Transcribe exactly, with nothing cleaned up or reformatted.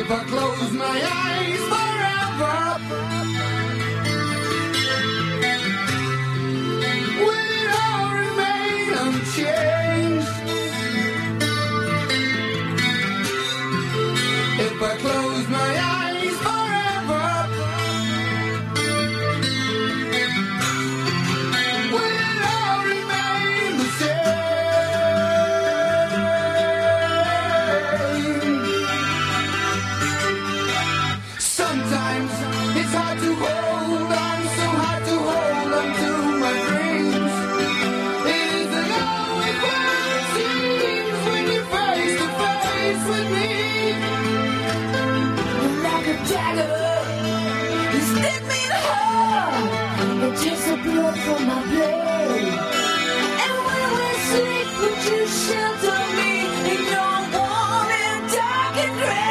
If I close my eyes forever, will it all remain unchanged? If I close my eyes forever, will it all remain the same? Sometimes it's hard to hold on, so hard to hold on to my dreams. It isn't always what it seems when you're face to face with me. Like a dagger, you stick me in the heart. It takes the blood from my blade. And when we sleep, would you shelter me in your warm and dark and gray?